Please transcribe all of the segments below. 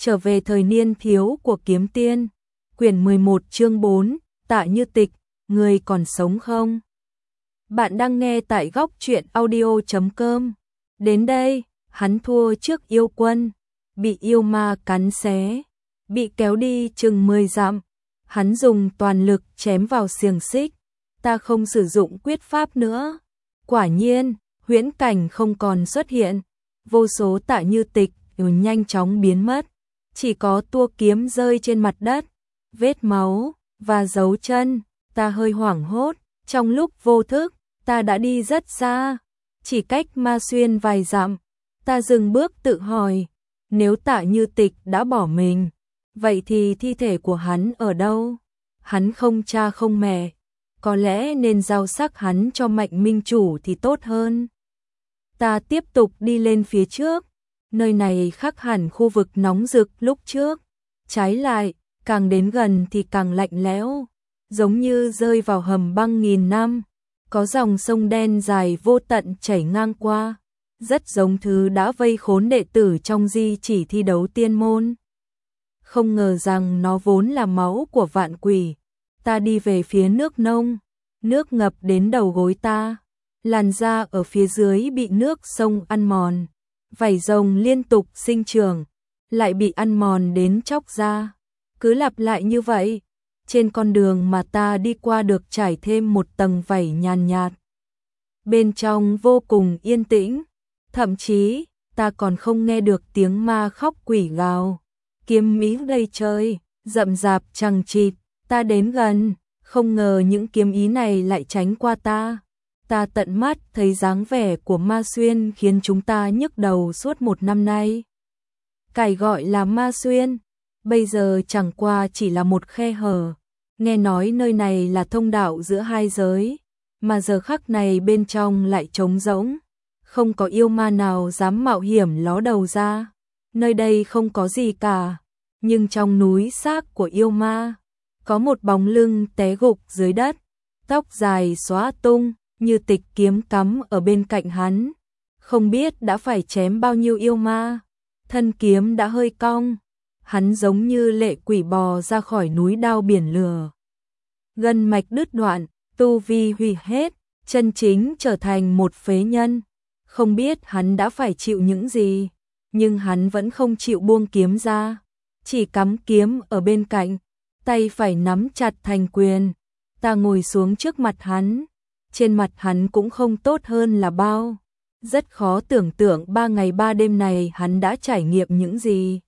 Trở về thời niên thiếu của kiếm tiên. Quyển 11 chương 4, Tạ Như Tịch, người còn sống không? Bạn đang nghe tại góc truyện audio.com. Đến đây, hắn thua trước yêu quân, bị yêu ma cắn xé, bị kéo đi chừng 10 dặm. Hắn dùng toàn lực chém vào xiềng xích. Ta không sử dụng quyết pháp nữa. Quả nhiên, huyễn cảnh không còn xuất hiện. Vô số Tạ Như Tịch nhanh chóng biến mất. Chỉ có tua kiếm rơi trên mặt đất, vết máu và dấu chân. Ta hơi hoảng hốt, trong lúc vô thức, ta đã đi rất xa, chỉ cách Ma Xuyên vài dặm. Ta dừng bước tự hỏi, nếu Tạ Như Tịch đã bỏ mình, vậy thì thi thể của hắn ở đâu? Hắn không cha không mẹ, có lẽ nên giao xác hắn cho Mạnh Minh Chủ thì tốt hơn. Ta tiếp tục đi lên phía trước. Nơi này khác hẳn khu vực nóng rực lúc trước. Trái lại, càng đến gần thì càng lạnh lẽo, giống như rơi vào hầm băng nghìn năm. Có dòng sông đen dài vô tận chảy ngang qua, rất giống thứ đã vây khốn đệ tử trong di chỉ thi đấu tiên môn. Không ngờ rằng nó vốn là máu của vạn quỷ. Ta đi về phía nước nông, nước ngập đến đầu gối ta, làn da ở phía dưới bị nước sông ăn mòn. Vảy rồng liên tục sinh trưởng, lại bị ăn mòn đến chóc da. Cứ lặp lại như vậy, trên con đường mà ta đi qua được trải thêm một tầng vảy nhàn nhạt. Bên trong vô cùng yên tĩnh, thậm chí ta còn không nghe được tiếng ma khóc quỷ gào. Kiếm ý đầy trời, rậm rạp chằng chịt. Ta đến gần, không ngờ những kiếm ý này lại tránh qua ta. Ta tận mắt thấy dáng vẻ của Ma Xuyên khiến chúng ta nhức đầu suốt 1 năm nay. Cái gọi là Ma Xuyên, bây giờ chẳng qua chỉ là một khe hở. Nghe nói nơi này là thông đạo giữa hai giới, mà giờ khắc này bên trong lại trống rỗng. Không có yêu ma nào dám mạo hiểm ló đầu ra. Nơi đây không có gì cả, nhưng trong núi xác của yêu ma, có một bóng lưng té gục dưới đất, tóc dài xóa tung. Như Tịch kiếm cắm ở bên cạnh hắn, không biết đã phải chém bao nhiêu yêu ma. Thân kiếm đã hơi cong, hắn giống như lệ quỷ bò ra khỏi núi đao biển lửa. Gân mạch đứt đoạn, tu vi hủy hết, chân chính trở thành một phế nhân. Không biết hắn đã phải chịu những gì, nhưng hắn vẫn không chịu buông kiếm ra, chỉ cắm kiếm ở bên cạnh, tay phải nắm chặt thành quyền. Ta ngồi xuống trước mặt hắn. Trên mặt hắn cũng không tốt hơn là bao. Rất khó tưởng tượng 3 ngày 3 đêm này hắn đã trải nghiệm những gì.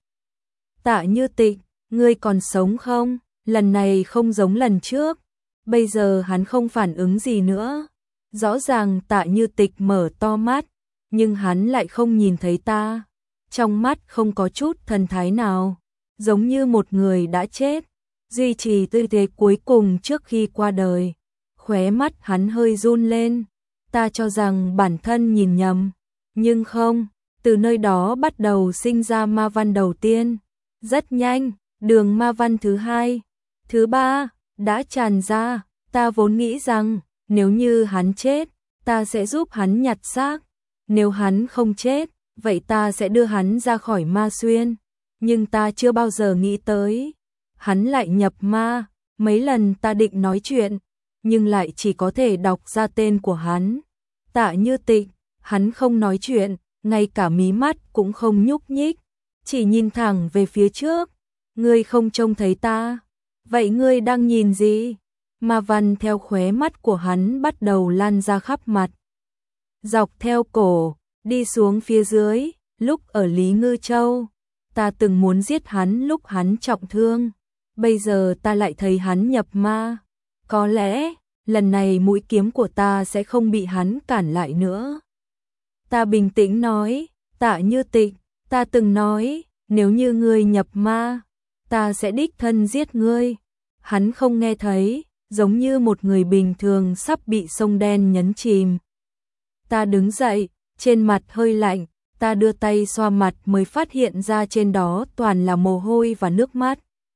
Tạ Như Tịch, ngươi còn sống không? Lần này không giống lần trước. Bây giờ hắn không phản ứng gì nữa. Rõ ràng Tạ Như Tịch mở to mắt, nhưng hắn lại không nhìn thấy ta. Trong mắt không có chút thần thái nào, giống như một người đã chết, duy trì tư thế cuối cùng trước khi qua đời. Khóe mắt hắn hơi run lên. Ta cho rằng bản thân nhìn nhầm, nhưng không, từ nơi đó bắt đầu sinh ra ma văn đầu tiên. Rất nhanh, đường ma văn thứ 2, thứ 3 đã tràn ra. Ta vốn nghĩ rằng nếu như hắn chết, ta sẽ giúp hắn nhặt xác. Nếu hắn không chết, vậy ta sẽ đưa hắn ra khỏi Ma Xuyên. Nhưng ta chưa bao giờ nghĩ tới hắn lại nhập ma. Mấy lần ta định nói chuyện, nhưng lại chỉ có thể đọc ra tên của hắn. Tạ Như Tịch. Hắn không nói chuyện, ngay cả mí mắt cũng không nhúc nhích, chỉ nhìn thẳng về phía trước. Ngươi không trông thấy ta, vậy ngươi đang nhìn gì? Ma văn theo khóe mắt của hắn bắt đầu lan ra khắp mặt, dọc theo cổ, đi xuống phía dưới. Lúc ở Lý Ngư Châu, ta từng muốn giết hắn lúc hắn trọng thương. Bây giờ ta lại thấy hắn nhập ma. Có lẽ, lần này mũi kiếm của ta sẽ không bị hắn cản lại nữa. Ta bình tĩnh nói, Tạ Như Tịch, ta từng nói, nếu như ngươi nhập ma, ta sẽ đích thân giết ngươi. Hắn không nghe thấy, giống như một người bình thường sắp bị sông đen nhấn chìm. Ta đứng dậy, trên mặt hơi lạnh, ta đưa tay xoa mặt mới phát hiện ra trên đó toàn là mồ hôi và nước mắt.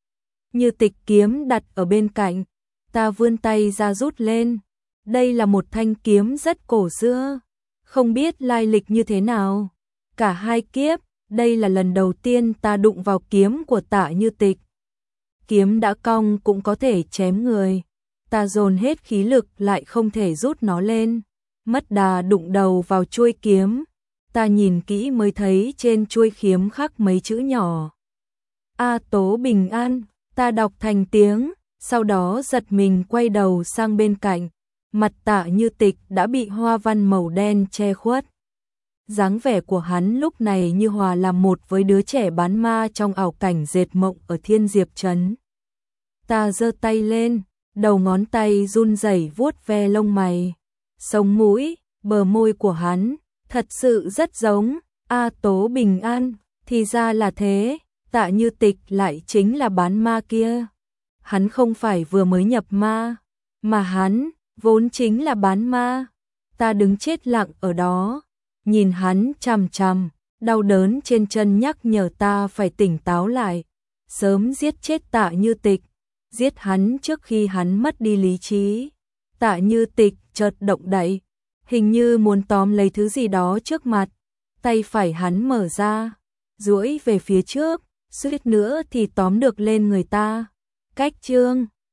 Như Tịch kiếm đặt ở bên cạnh. Ta vươn tay ra rút lên. Đây là một thanh kiếm rất cổ xưa, không biết lai lịch như thế nào. Cả hai kiếp đây là lần đầu tiên ta đụng vào kiếm của Tạ Như Tịch. Kiếm đã cong cũng có thể chém người. Ta dồn hết khí lực lại không thể rút nó lên. Mất đà đụng đầu vào chuôi kiếm. Ta nhìn kỹ mới thấy trên chuôi kiếm khắc mấy chữ nhỏ. A Tố bình an, ta đọc thành tiếng, sau đó giật mình quay đầu sang bên cạnh. Mặt Tạ Như Tịch đã bị hoa văn màu đen che khuất. Dáng vẻ của hắn lúc này như hòa làm một với đứa trẻ bán ma trong ảo cảnh dệt mộng ở Thiên Diệp Trấn. Ta giơ tay lên, đầu ngón tay run rẩy vuốt ve lông mày, sống mũi, bờ môi của hắn, thật sự rất giống. A Tố bình an, thì ra là thế, Tạ Như Tịch lại chính là bán ma kia. Hắn không phải vừa mới nhập ma, mà hắn vốn chính là bán ma. Ta đứng chết lặng ở đó, nhìn hắn chằm chằm, đau đớn trên chân nhắc nhở ta phải tỉnh táo lại, sớm giết chết Tạ Như Tịch, giết hắn trước khi hắn mất đi lý trí. Tạ Như Tịch chợt động đậy, hình như muốn tóm lấy thứ gì đó trước mặt, tay phải hắn mở ra, duỗi về phía trước, suýt nữa thì tóm được lên người ta. Cách chương